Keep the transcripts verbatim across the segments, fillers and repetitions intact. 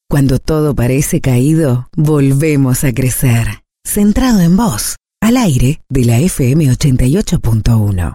Cuando todo parece caído, volvemos a crecer. Centrado en vos, al aire de la F M ochenta y ocho punto uno.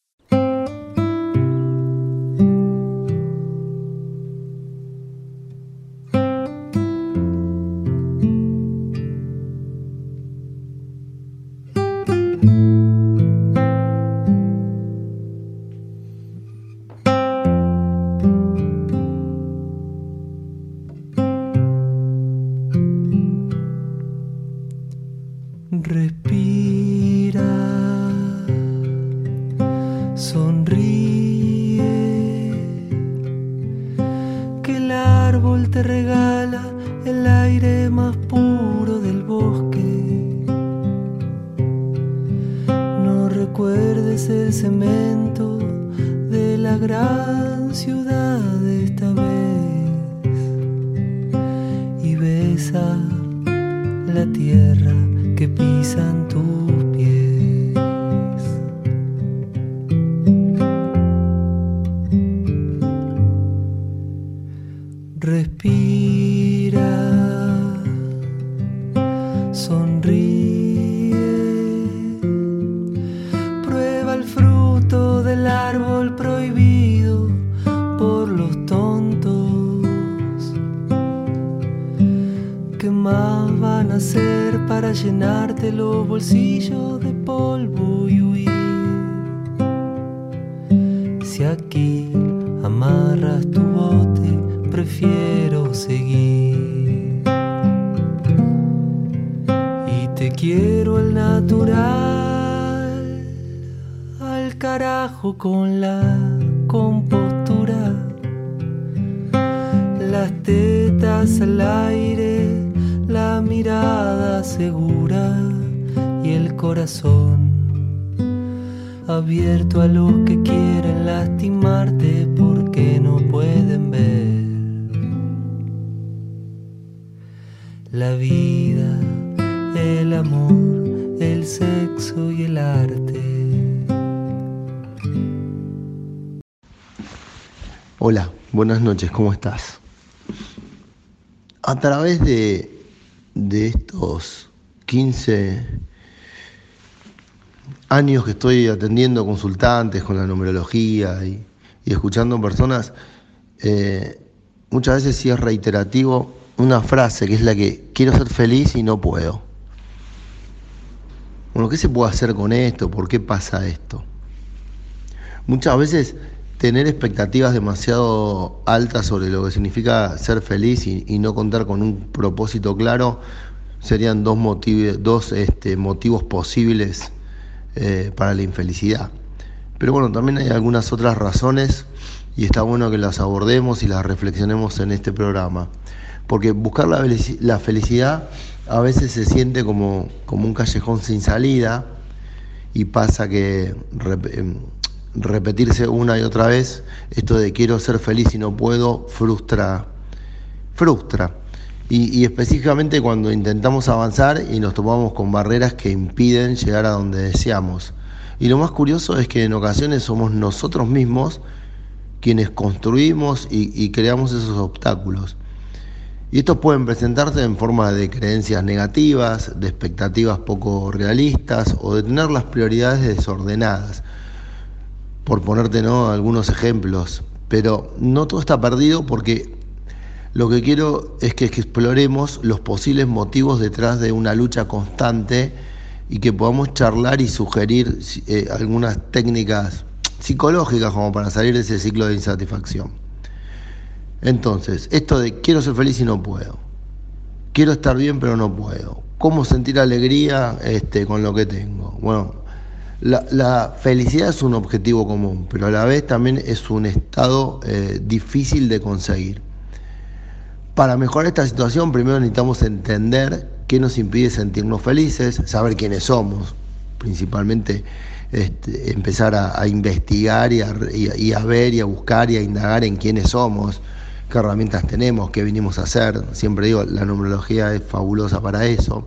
Con la compostura, las tetas al aire, la mirada segura y el corazón abierto a los que quieren lastimarte porque no pueden ver la vida, el amor, el sexo y el arte. Hola, buenas noches, ¿cómo estás? A través de, de estos quince años que estoy atendiendo consultantes con la numerología y, y escuchando personas, eh, muchas veces sí es reiterativo una frase que es la que quiero ser feliz y no puedo. Bueno, ¿qué se puede hacer con esto? ¿Por qué pasa esto? Muchas veces tener expectativas demasiado altas sobre lo que significa ser feliz y, y no contar con un propósito claro serían dos, motiv- dos este, motivos posibles eh, para la infelicidad. Pero bueno, también hay algunas otras razones y está bueno que las abordemos y las reflexionemos en este programa. Porque buscar la, la felicidad a veces se siente como, como un callejón sin salida y pasa que Rep- repetirse una y otra vez esto de quiero ser feliz y no puedo frustra frustra y, y específicamente cuando intentamos avanzar y nos topamos con barreras que impiden llegar a donde deseamos. Y lo más curioso es que en ocasiones somos nosotros mismos quienes construimos y, y creamos esos obstáculos. Y estos pueden presentarse en forma de creencias negativas, de expectativas poco realistas o de tener las prioridades desordenadas. Por ponerte, ¿no?, algunos ejemplos, pero no todo está perdido porque lo que quiero es que exploremos los posibles motivos detrás de una lucha constante y que podamos charlar y sugerir eh, algunas técnicas psicológicas como para salir de ese ciclo de insatisfacción. Entonces, esto de quiero ser feliz y no puedo, quiero estar bien pero no puedo, ¿cómo sentir alegría este, con lo que tengo? Bueno, La, la felicidad es un objetivo común, pero a la vez también es un estado eh, difícil de conseguir. Para mejorar esta situación, primero necesitamos entender qué nos impide sentirnos felices, saber quiénes somos, principalmente este, empezar a, a investigar y a, y, y a ver y a buscar y a indagar en quiénes somos, qué herramientas tenemos, qué vinimos a hacer. Siempre digo, la numerología es fabulosa para eso,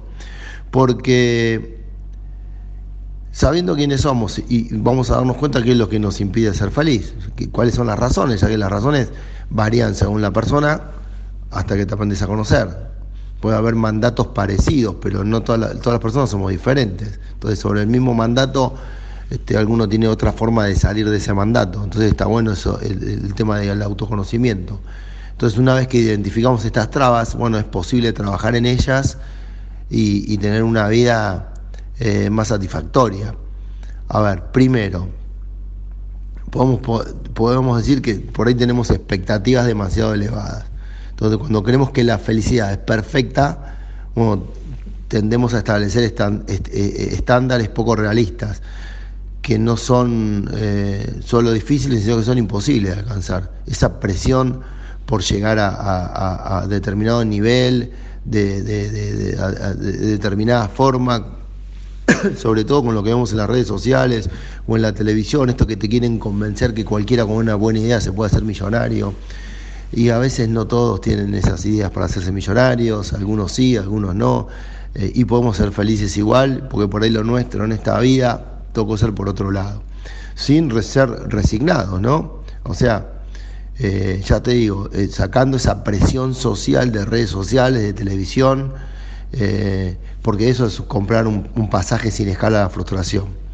porque sabiendo quiénes somos y vamos a darnos cuenta qué es lo que nos impide ser feliz, cuáles son las razones, ya que las razones varían según la persona, hasta que te aprendes a conocer. Puede haber mandatos parecidos, pero no toda la, todas las personas somos diferentes. Entonces, sobre el mismo mandato, este, alguno tiene otra forma de salir de ese mandato. Entonces está bueno eso, el, el tema del autoconocimiento. Entonces, una vez que identificamos estas trabas, bueno, es posible trabajar en ellas y, y tener una vida eh, más satisfactoria. A ver, primero, podemos, podemos decir que por ahí tenemos expectativas demasiado elevadas. Entonces, cuando creemos que la felicidad es perfecta, bueno, tendemos a establecer estan, est, eh, estándares poco realistas, que no son eh, solo difíciles, sino que son imposibles de alcanzar. Esa presión por llegar a, a, a determinado nivel, de, de, de, de, a, a, de determinada forma, sobre todo con lo que vemos en las redes sociales o en la televisión, esto que te quieren convencer que cualquiera con una buena idea se puede hacer millonario. Y a veces no todos tienen esas ideas para hacerse millonarios, algunos sí, algunos no, eh, y podemos ser felices igual, porque por ahí lo nuestro en esta vida tocó ser por otro lado, sin ser resignados, ¿no? O sea, eh, ya te digo, eh, sacando esa presión social de redes sociales, de televisión, eh, porque eso es comprar un, un pasaje sin escala a la frustración.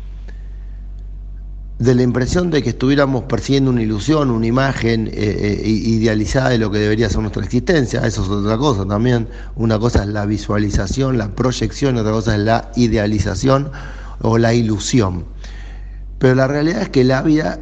De la impresión de que estuviéramos persiguiendo una ilusión, una imagen eh, eh, idealizada de lo que debería ser nuestra existencia. Eso es otra cosa también. Una cosa es la visualización, la proyección, otra cosa es la idealización o la ilusión. Pero la realidad es que la vida,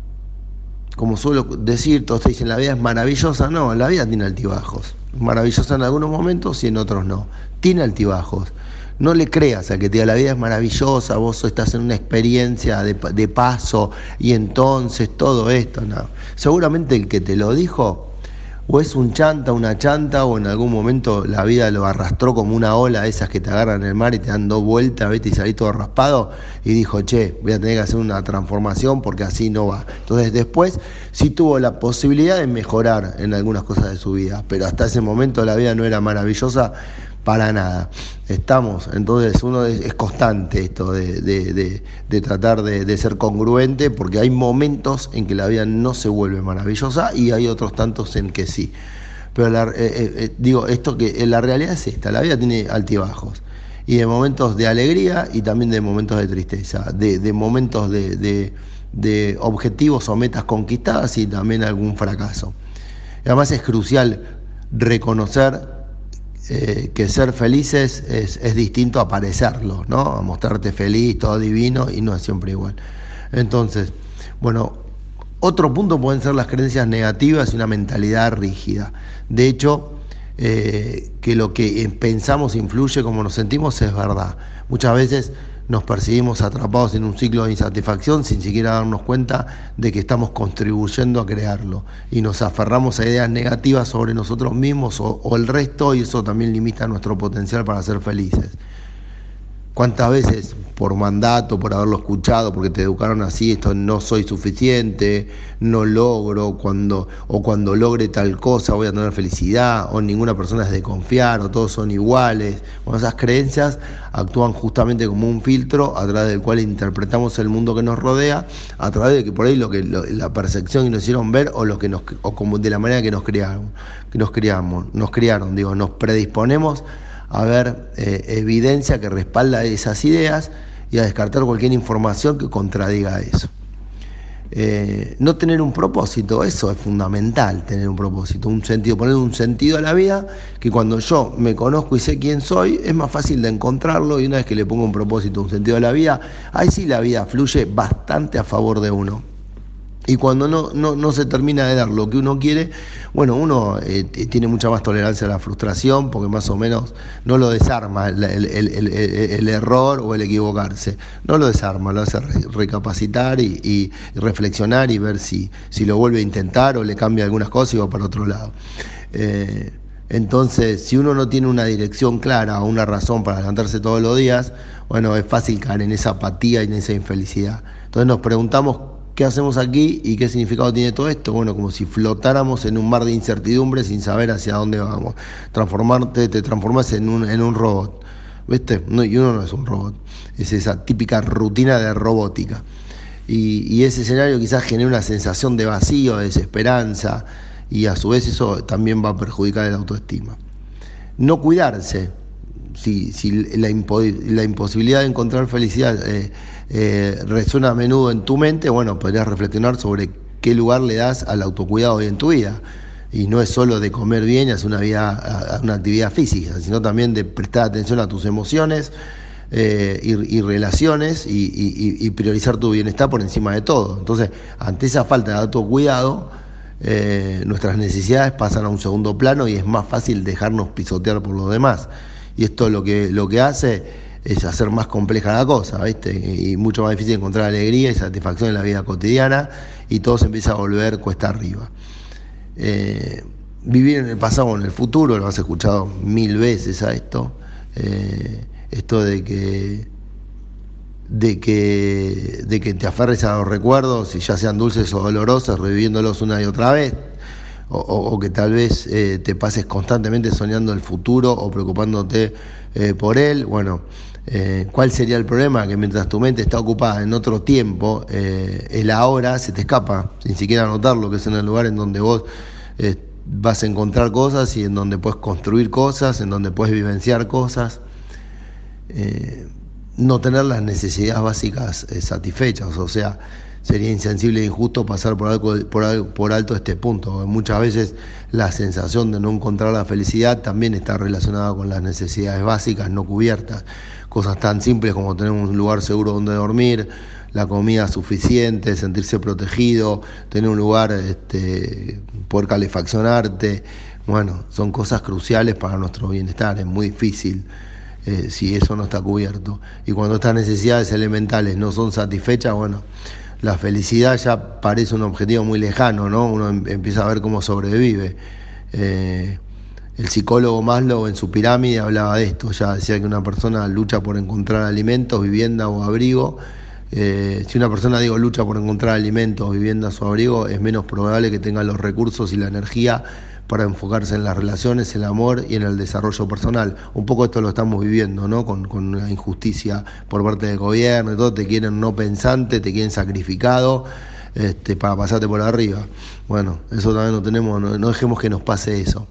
como suelo decir, todos te dicen la vida es maravillosa. No, la vida tiene altibajos. Maravillosa en algunos momentos y en otros no. Tiene altibajos. No le creas a que te diga la vida es maravillosa, vos estás en una experiencia de, de paso y entonces todo esto, no. Seguramente el que te lo dijo o es un chanta, una chanta, o en algún momento la vida lo arrastró como una ola, esas que te agarran en el mar y te dan dos vueltas, ¿viste? Y salís todo raspado, y dijo, che, voy a tener que hacer una transformación porque así no va. Entonces después sí tuvo la posibilidad de mejorar en algunas cosas de su vida, pero hasta ese momento la vida no era maravillosa para nada. Estamos, entonces uno es, es constante esto de, de, de, de tratar de, de ser congruente, porque hay momentos en que la vida no se vuelve maravillosa y hay otros tantos en que sí. Pero la, eh, eh, digo, esto que eh, la realidad es esta, la vida tiene altibajos, y de momentos de alegría y también de momentos de tristeza, de, de momentos de, de, de objetivos o metas conquistadas y también algún fracaso. Y además es crucial reconocer Eh, que ser felices es, es distinto a parecerlo, ¿no? A mostrarte feliz, todo divino, y no es siempre igual. Entonces, bueno, otro punto pueden ser las creencias negativas y una mentalidad rígida. De hecho, eh, que lo que pensamos influye como nos sentimos es verdad. Muchas veces nos percibimos atrapados en un ciclo de insatisfacción sin siquiera darnos cuenta de que estamos contribuyendo a crearlo, y nos aferramos a ideas negativas sobre nosotros mismos o, o el resto, y eso también limita nuestro potencial para ser felices. ¿Cuántas veces por mandato, por haberlo escuchado, porque te educaron así, esto no soy suficiente, no logro, cuando o cuando logre tal cosa voy a tener felicidad, o ninguna persona es de confiar, o todos son iguales? Bueno, esas creencias actúan justamente como un filtro a través del cual interpretamos el mundo que nos rodea, a través de que por ahí lo que lo, la percepción que nos hicieron ver, o lo que nos o como de la manera que nos criaron, que nos criamos, nos criaron, digo, nos predisponemos a ver eh, evidencia que respalda esas ideas y a descartar cualquier información que contradiga eso. Eh, no tener un propósito, eso es fundamental, tener un propósito, un sentido, poner un sentido a la vida, que cuando yo me conozco y sé quién soy, es más fácil de encontrarlo, y una vez que le pongo un propósito, un sentido a la vida, ahí sí la vida fluye bastante a favor de uno. Y cuando no, no, no se termina de dar lo que uno quiere, bueno, uno eh, tiene mucha más tolerancia a la frustración, porque más o menos no lo desarma el, el, el, el, el error o el equivocarse, no lo desarma, lo hace recapacitar y, y, y reflexionar y ver si, si lo vuelve a intentar o le cambia algunas cosas y va para otro lado. Eh, entonces, si uno no tiene una dirección clara o una razón para levantarse todos los días, bueno, es fácil caer en esa apatía y en esa infelicidad. Entonces nos preguntamos, ¿qué hacemos aquí y qué significado tiene todo esto? Bueno, como si flotáramos en un mar de incertidumbre sin saber hacia dónde vamos. Transformarte, te transformas en un, en un robot, ¿viste? No, y uno no es un robot, es esa típica rutina de robótica. Y, y ese escenario quizás genera una sensación de vacío, de desesperanza, y a su vez eso también va a perjudicar la autoestima. No cuidarse, si, si la, impo, la imposibilidad de encontrar felicidad eh, eh, resuena a menudo en tu mente, bueno, podrías reflexionar sobre qué lugar le das al autocuidado hoy en tu vida. Y no es solo de comer bien y hacer una, vida, una actividad física, sino también de prestar atención a tus emociones eh, y, y relaciones y, y, y priorizar tu bienestar por encima de todo. Entonces, ante esa falta de autocuidado, eh, nuestras necesidades pasan a un segundo plano y es más fácil dejarnos pisotear por los demás. Y esto lo que, lo que hace es hacer más compleja la cosa, ¿viste? Y mucho más difícil encontrar alegría y satisfacción en la vida cotidiana y todo se empieza a volver cuesta arriba. Eh, vivir en el pasado o en el futuro, lo has escuchado mil veces a esto, eh, esto de que, de que de que te aferres a los recuerdos, y ya sean dulces o dolorosos, reviviéndolos una y otra vez, o, o, o que tal vez eh, te pases constantemente soñando el futuro o preocupándote eh, por él. Bueno, eh, ¿cuál sería el problema? Que mientras tu mente está ocupada en otro tiempo, eh, el ahora se te escapa, sin siquiera notarlo, que es en el lugar en donde vos eh, vas a encontrar cosas y en donde puedes construir cosas, en donde puedes vivenciar cosas. Eh, no tener las necesidades básicas eh, satisfechas, o sea, sería insensible e injusto pasar por algo, por, algo, por alto este punto. Muchas veces la sensación de no encontrar la felicidad también está relacionada con las necesidades básicas no cubiertas. Cosas tan simples como tener un lugar seguro donde dormir, la comida suficiente, sentirse protegido, tener un lugar, este, poder calefaccionarte. Bueno, son cosas cruciales para nuestro bienestar. Es muy difícil eh, si eso no está cubierto. Y cuando estas necesidades elementales no son satisfechas, bueno, la felicidad ya parece un objetivo muy lejano, ¿no? Uno em- empieza a ver cómo sobrevive. Eh, el psicólogo Maslow en su pirámide hablaba de esto, ya decía que una persona lucha por encontrar alimentos, vivienda o abrigo. Eh, si una persona, digo, lucha por encontrar alimentos, viviendas o abrigo, es menos probable que tenga los recursos y la energía para enfocarse en las relaciones, el amor y en el desarrollo personal. Un poco esto lo estamos viviendo, ¿no? Con, con una injusticia por parte del gobierno y todo, te quieren no pensante, te quieren sacrificado este, para pasarte por arriba. Bueno, eso también no tenemos, no, no dejemos que nos pase eso.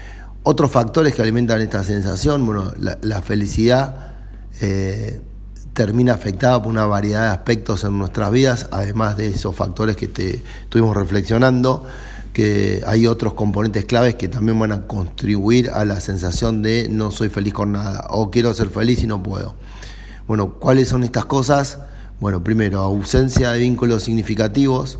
Otros factores que alimentan esta sensación, bueno, la, la felicidad eh, termina afectada por una variedad de aspectos en nuestras vidas, además de esos factores que te estuvimos reflexionando, que hay otros componentes claves que también van a contribuir a la sensación de no soy feliz con nada, o quiero ser feliz y no puedo. Bueno, ¿cuáles son estas cosas? Bueno, primero, ausencia de vínculos significativos,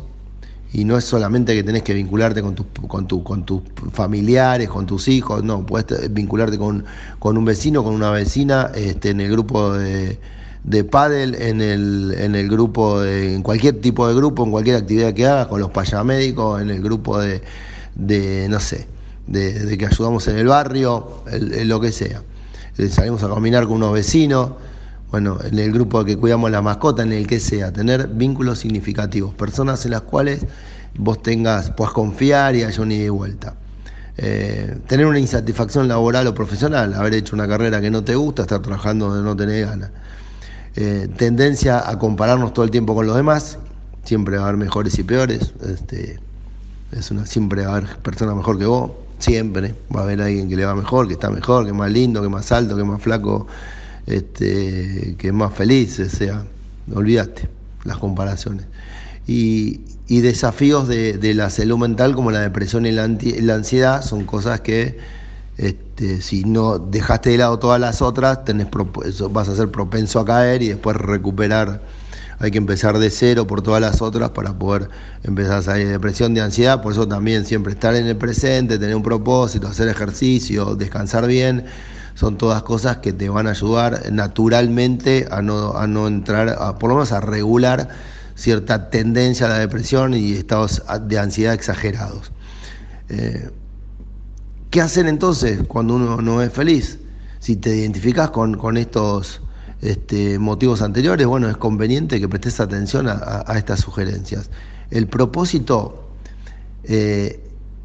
y no es solamente que tenés que vincularte con tus con tu, con tus familiares, con tus hijos, no, puedes vincularte con, con un vecino, con una vecina, este, en el grupo de de pádel, en el, en el grupo, de, en cualquier tipo de grupo, en cualquier actividad que hagas, con los payamédicos, en el grupo de, de no sé, de, de que ayudamos en el barrio, el, el, lo que sea. Salimos a caminar con unos vecinos, bueno, en el grupo que cuidamos la mascota, en el que sea, tener vínculos significativos, personas en las cuales vos tengas, puedas confiar y haya un ida y vuelta. Eh, tener una insatisfacción laboral o profesional, haber hecho una carrera que no te gusta, estar trabajando donde no tenés ganas. Eh, tendencia a compararnos todo el tiempo con los demás, siempre va a haber mejores y peores, este, es una, siempre va a haber personas mejor que vos, siempre va a haber alguien que le va mejor, que está mejor, que es más lindo, que es más alto, que es más flaco, este, que es más feliz, o sea, olvídate las comparaciones. Y, y desafíos de, de la salud mental como la depresión y la, anti, la ansiedad son cosas que Este, si no dejaste de lado todas las otras, tenés vas a ser propenso a caer y después recuperar. Hay que empezar de cero por todas las otras para poder empezar a salir de depresión, de ansiedad. Por eso también siempre estar en el presente, tener un propósito, hacer ejercicio, descansar bien, son todas cosas que te van a ayudar naturalmente a no, a no entrar, a, por lo menos a regular cierta tendencia a la depresión y estados de ansiedad exagerados. Eh, ¿Qué hacer entonces cuando uno no es feliz? Si te identificás con, con estos este, motivos anteriores, bueno, es conveniente que prestes atención a, a, a estas sugerencias. El propósito eh,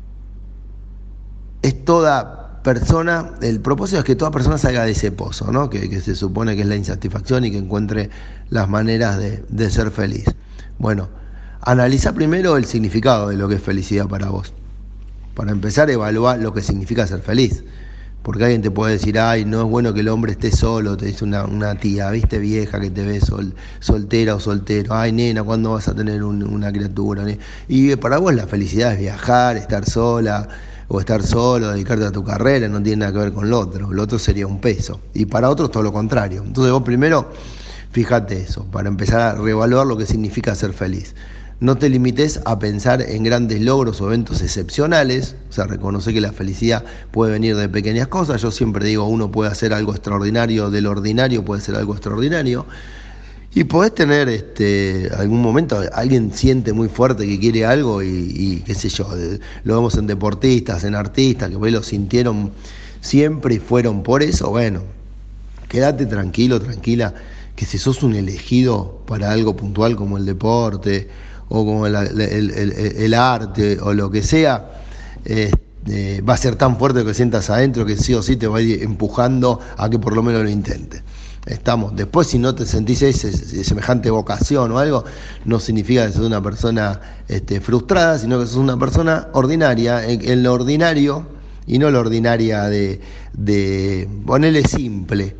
es toda persona, el propósito es que toda persona salga de ese pozo, ¿no? Que, que se supone que es la insatisfacción y que encuentre las maneras de, de ser feliz. Bueno, analiza primero el significado de lo que es felicidad para vos. Para empezar, evaluar lo que significa ser feliz. Porque alguien te puede decir, ay, no es bueno que el hombre esté solo, te dice una, una tía, viste, vieja que te ve sol, soltera o soltero, ay, nena, ¿cuándo vas a tener un, una criatura? Y para vos la felicidad es viajar, estar sola o estar solo, dedicarte a tu carrera, no tiene nada que ver con lo otro, lo otro sería un peso. Y para otros todo lo contrario. Entonces vos primero, fíjate eso, para empezar a reevaluar lo que significa ser feliz. No te limites a pensar en grandes logros o eventos excepcionales, o sea, reconoce que la felicidad puede venir de pequeñas cosas. Yo siempre digo, uno puede hacer algo extraordinario, del ordinario puede ser algo extraordinario, y podés tener este, algún momento, alguien siente muy fuerte que quiere algo y, y qué sé yo, lo vemos en deportistas, en artistas, que pues lo sintieron siempre y fueron por eso. Bueno, quédate tranquilo, tranquila, que si sos un elegido para algo puntual como el deporte, o como el, el, el, el arte o lo que sea, eh, eh, va a ser tan fuerte que sientas adentro que sí o sí te va a ir empujando a que por lo menos lo intentes. Estamos. Después, si no te sentís ese, ese semejante vocación o algo, no significa que sos una persona este, frustrada, sino que sos una persona ordinaria, en, en lo ordinario, y no la ordinaria de, de ponerle simple.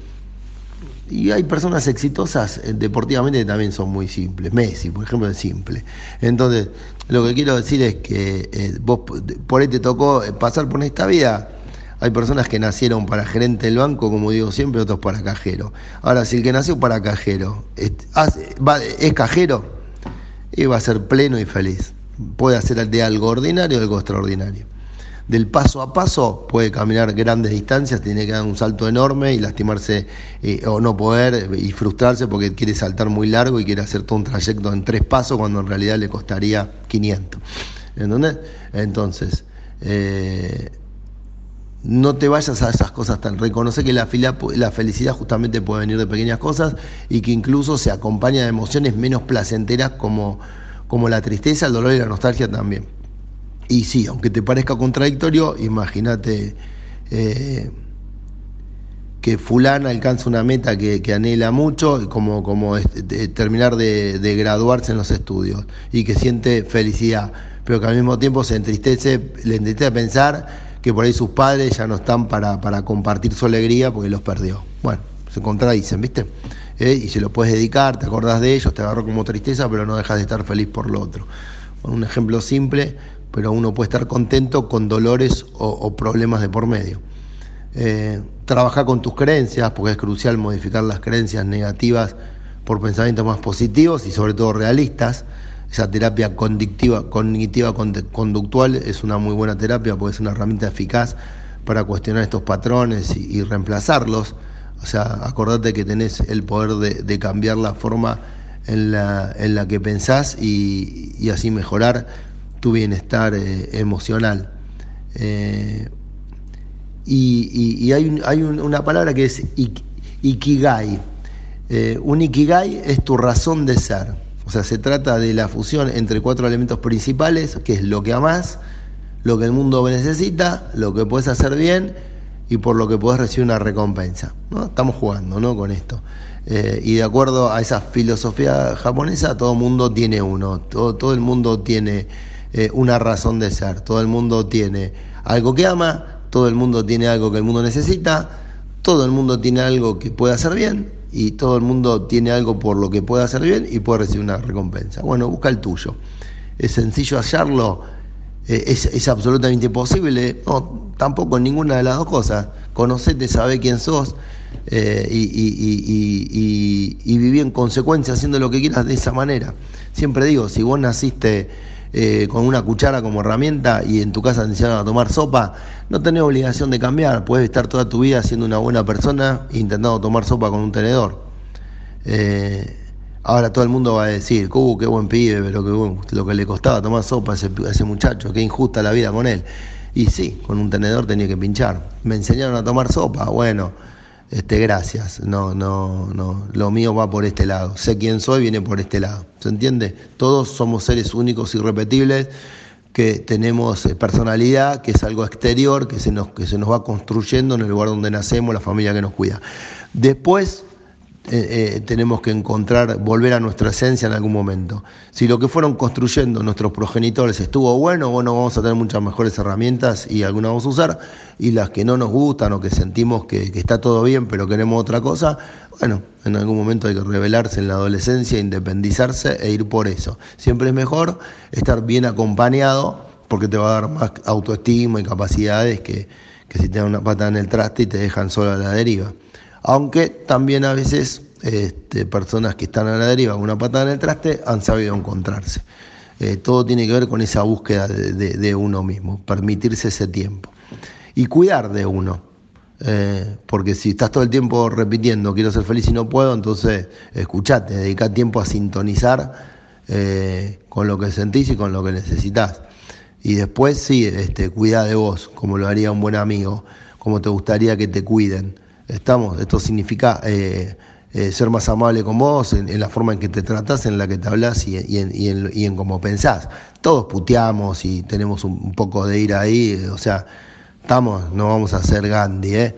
Y hay personas exitosas eh, deportivamente que también son muy simples. Messi, por ejemplo, es simple. Entonces, lo que quiero decir es que eh, vos por ahí te tocó pasar por esta vida. Hay personas que nacieron para gerente del banco, como digo siempre, otros para cajero. Ahora, si el que nació para cajero es, va, es cajero, y va a ser pleno y feliz. Puede hacer de algo ordinario algo extraordinario. Del paso a paso puede caminar grandes distancias, tiene que dar un salto enorme y lastimarse eh, o no poder y frustrarse porque quiere saltar muy largo y quiere hacer todo un trayecto en tres pasos cuando en realidad le costaría quinientos. ¿Entendés? Entonces, eh, no te vayas a esas cosas tan... Reconoce que la, fila, la felicidad justamente puede venir de pequeñas cosas y que incluso se acompaña de emociones menos placenteras como, como la tristeza, el dolor y la nostalgia también. Y sí, aunque te parezca contradictorio, imagínate eh, que fulana alcanza una meta que, que anhela mucho, como, como este, de terminar de, de graduarse en los estudios, y que siente felicidad, pero que al mismo tiempo se entristece, le entristece pensar que por ahí sus padres ya no están para, para compartir su alegría porque los perdió. Bueno, se contradicen, ¿viste? Eh, y se lo puedes dedicar, te acordás de ellos, te agarró como tristeza, pero no dejas de estar feliz por lo otro. Bueno, un ejemplo simple, pero uno puede estar contento con dolores o, o problemas de por medio. Eh, trabaja con tus creencias, porque es crucial modificar las creencias negativas por pensamientos más positivos y sobre todo realistas. Esa terapia cognitiva, cognitiva conductual es una muy buena terapia porque es una herramienta eficaz para cuestionar estos patrones y, y reemplazarlos. O sea, acordate que tenés el poder de, de cambiar la forma en la, en la que pensás y, y así mejorar tu bienestar eh, emocional. Eh, y, y, y hay, un, hay un, una palabra que es ik, ikigai. Eh, un ikigai es tu razón de ser. O sea, se trata de la fusión entre cuatro elementos principales, que es lo que amás, lo que el mundo necesita, lo que puedes hacer bien y por lo que podés recibir una recompensa, ¿no? Estamos jugando, ¿no?, con esto. Eh, y de acuerdo a esa filosofía japonesa, todo el mundo tiene uno, todo, todo el mundo tiene eh, una razón de ser, todo el mundo tiene algo que ama, todo el mundo tiene algo que el mundo necesita, todo el mundo tiene algo que puede hacer bien y todo el mundo tiene algo por lo que puede hacer bien y puede recibir una recompensa. Bueno, busca el tuyo. Es sencillo hallarlo, eh, es, es absolutamente posible, no, tampoco en ninguna de las dos cosas. Conocete, sabé quién sos eh, y, y, y, y, y, y viví en consecuencia haciendo lo que quieras de esa manera. Siempre digo, si vos naciste eh, con una cuchara como herramienta y en tu casa te enseñaron a tomar sopa, no tenés obligación de cambiar, puedes estar toda tu vida siendo una buena persona intentando tomar sopa con un tenedor. Eh, ahora todo el mundo va a decir, uh, qué buen pibe, pero que, uh, lo que le costaba tomar sopa a ese, a ese muchacho, qué injusta la vida con él. Y sí, con un tenedor tenía que pinchar. Me enseñaron a tomar sopa, bueno, este, gracias, no, no, no, lo mío va por este lado, sé quién soy, viene por este lado, ¿se entiende? Todos somos seres únicos, irrepetibles, que tenemos personalidad, que es algo exterior, que se nos, que se nos va construyendo en el lugar donde nacemos, la familia que nos cuida. Después, eh, eh, tenemos que encontrar, volver a nuestra esencia en algún momento. Si lo que fueron construyendo nuestros progenitores estuvo bueno, bueno, vamos a tener muchas mejores herramientas y algunas vamos a usar, y las que no nos gustan o que sentimos que, que está todo bien pero queremos otra cosa, bueno, en algún momento hay que rebelarse en la adolescencia, independizarse e ir por eso. Siempre es mejor estar bien acompañado porque te va a dar más autoestima y capacidades que, que si te dan una patada en el traste y te dejan solo a la deriva. Aunque también a veces este, personas que están a la deriva con una patada en el traste han sabido encontrarse. Eh, todo tiene que ver con esa búsqueda de, de, de uno mismo, permitirse ese tiempo. Y cuidar de uno, eh, porque si estás todo el tiempo repitiendo quiero ser feliz y no puedo, entonces escuchate, dedica tiempo a sintonizar eh, con lo que sentís y con lo que necesitas. Y después sí, este, cuida de vos, como lo haría un buen amigo, como te gustaría que te cuiden. Estamos, esto significa eh, eh, ser más amable con vos, en, en la forma en que te tratás, en la que te hablas y, y, en, y, en, y en cómo pensás. Todos puteamos y tenemos un, un poco de ira ahí, o sea, estamos, no vamos a ser Gandhi, ¿eh?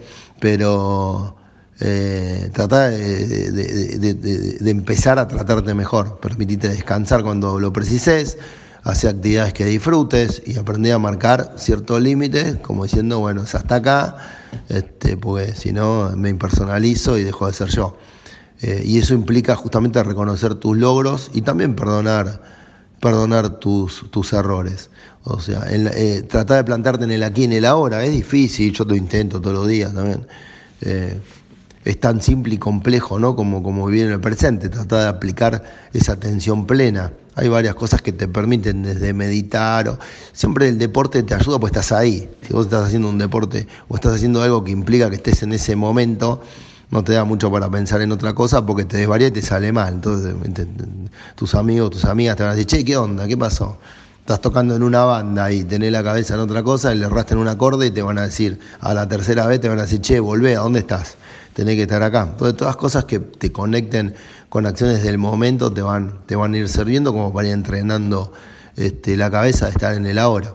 pero eh, tratá de, de, de, de, de, de empezar a tratarte mejor, permitite descansar cuando lo precises, hacer actividades que disfrutes y aprender a marcar ciertos límites, como diciendo, bueno, es hasta acá, este, porque si no me impersonalizo y dejo de ser yo. Eh, y eso implica justamente reconocer tus logros y también perdonar, perdonar tus, tus errores. O sea, en la, eh, tratar de plantarte en el aquí y en el ahora es difícil, yo lo intento todos los días también. Eh, es tan simple y complejo, ¿no? Como, como vivir en el presente, tratar de aplicar esa atención plena. Hay varias cosas que te permiten desde meditar, o siempre el deporte te ayuda porque estás ahí. Si vos estás haciendo un deporte o estás haciendo algo que implica que estés en ese momento, no te da mucho para pensar en otra cosa porque te desvaría y te sale mal. Entonces te, te, tus amigos, tus amigas te van a decir, che, ¿qué onda? ¿Qué pasó? Estás tocando en una banda y tenés la cabeza en otra cosa, y le erraste en un acorde y te van a decir, a la tercera vez te van a decir, che, volvé, ¿a dónde estás? Tenés que estar acá. Entonces, todas cosas que te conecten con acciones del momento te van, te van a ir sirviendo como para ir entrenando este, la cabeza de estar en el ahora.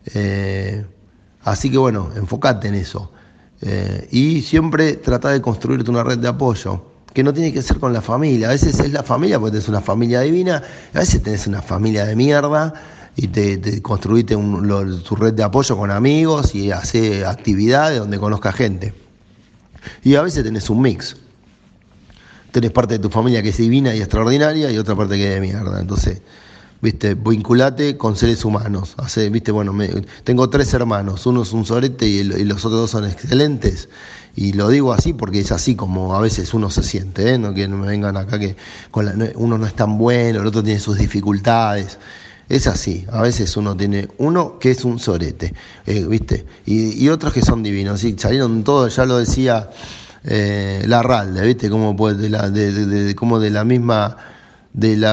Eh, así que bueno, enfocate en eso. Eh, y siempre trata de construirte una red de apoyo, que no tiene que ser con la familia. A veces es la familia porque tenés una familia divina, a veces tenés una familia de mierda y te, te construiste un, lo, tu red de apoyo con amigos y hace actividades donde conozcas gente. Y a veces tenés un mix. Tenés parte de tu familia que es divina y extraordinaria y otra parte que es de mierda. Entonces, viste, vinculate con seres humanos. Hace, viste, bueno, me, tengo tres hermanos, uno es un sorete y, el, y los otros dos son excelentes. Y lo digo así porque es así como a veces uno se siente, ¿eh? No que no me vengan acá que con la, uno no es tan bueno, el otro tiene sus dificultades. Es así, a veces uno tiene uno que es un sorete, eh, ¿viste? Y, y otros que son divinos, ¿sí? Salieron todos, ya lo decía eh, Larralde, ¿viste? Como pues de la, de, de, de, como de la misma, de la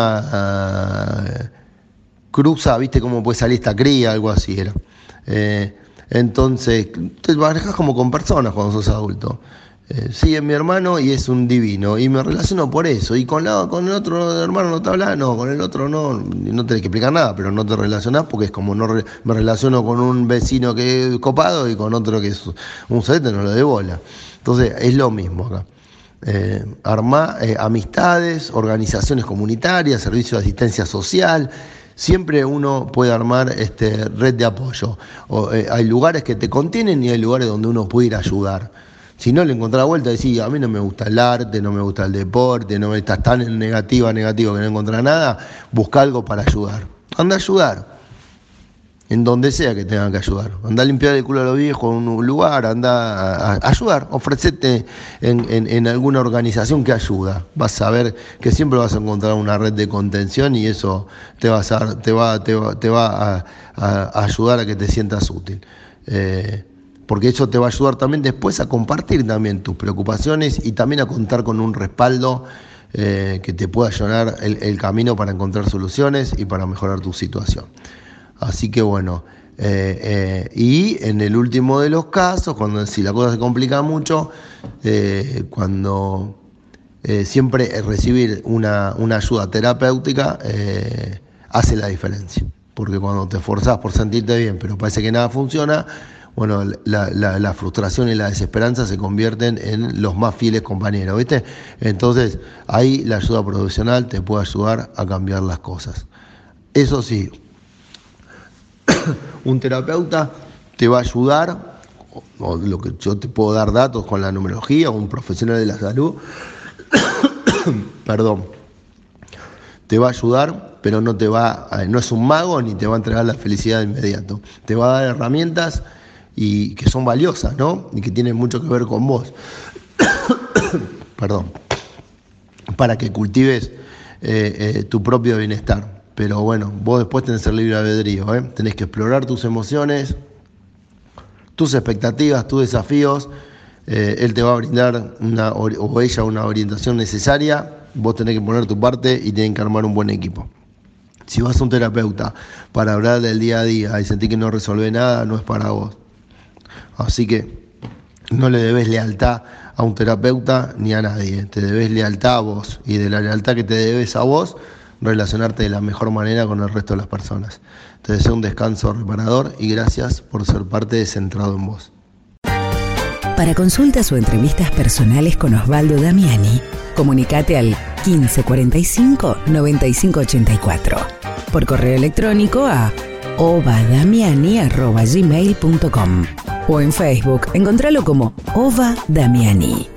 misma uh, cruza, ¿viste? Cómo puede salir esta cría, algo así era. Eh, entonces, te manejas como con personas cuando sos adulto. Eh, sí, es mi hermano y es un divino y me relaciono por eso, y con, la, con el otro hermano no te hablas, no, con el otro no, no tenés que explicar nada, pero no te relacionás porque es como no re, me relaciono con un vecino que es copado y con otro que es un solete, no lo de bola. Entonces es lo mismo acá. Eh, armar eh, amistades, organizaciones comunitarias, servicios de asistencia social. Siempre uno puede armar este, red de apoyo. O, eh, hay lugares que te contienen y hay lugares donde uno puede ir a ayudar. Si no le encontrás la vuelta, decís, a mí no me gusta el arte, no me gusta el deporte, no me estás tan en negativa, negativo que no encontrás nada, busca algo para ayudar. Anda a ayudar, en donde sea que tengan que ayudar. Anda a limpiar el culo a los viejos en un lugar, anda a, a ayudar, ofrecete en, en, en alguna organización que ayuda. Vas a ver que siempre vas a encontrar una red de contención y eso te va a, te va, te va, te va a, a, a ayudar a que te sientas útil. Eh, porque eso te va a ayudar también después a compartir también tus preocupaciones y también a contar con un respaldo eh, que te pueda allanar el, el camino para encontrar soluciones y para mejorar tu situación. Así que bueno, eh, eh, y en el último de los casos, cuando si la cosa se complica mucho, eh, cuando eh, siempre recibir una, una ayuda terapéutica eh, hace la diferencia. Porque cuando te esforzás por sentirte bien, pero parece que nada funciona, bueno, la, la, la frustración y la desesperanza se convierten en los más fieles compañeros, ¿viste? Entonces, ahí la ayuda profesional te puede ayudar a cambiar las cosas. Eso sí, un terapeuta te va a ayudar, o lo que yo te puedo dar datos con la numerología, un profesional de la salud, perdón, te va a ayudar, pero no te va, a, no es un mago ni te va a entregar la felicidad de inmediato. Te va a dar herramientas y que son valiosas, ¿no? Y que tienen mucho que ver con vos. Perdón. Para que cultives eh, eh, tu propio bienestar. Pero bueno, vos después tenés el libre albedrío, ¿eh? Tenés que explorar tus emociones, tus expectativas, tus desafíos. Eh, él te va a brindar una, o ella una orientación necesaria. Vos tenés que poner tu parte y tienen que armar un buen equipo. Si vas a un terapeuta para hablar del día a día y sentir que no resolve nada, no es para vos. Así que no le debes lealtad a un terapeuta ni a nadie. Te debes lealtad a vos. Y de la lealtad que te debes a vos, relacionarte de la mejor manera con el resto de las personas. Te deseo un descanso reparador y gracias por ser parte de Centrado en Vos. Para consultas o entrevistas personales con Osvaldo Damiani, comunicate al quince cuarenta y cinco noventa y cinco ochenta y cuatro. Por correo electrónico a ovadamiani arroba gmail punto com o en Facebook, encontralo como Ova Damiani.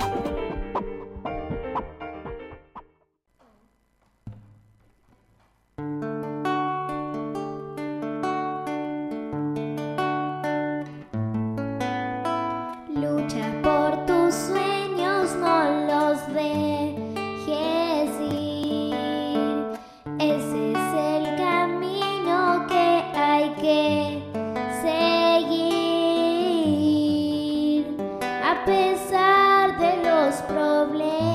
A pesar de los problemas.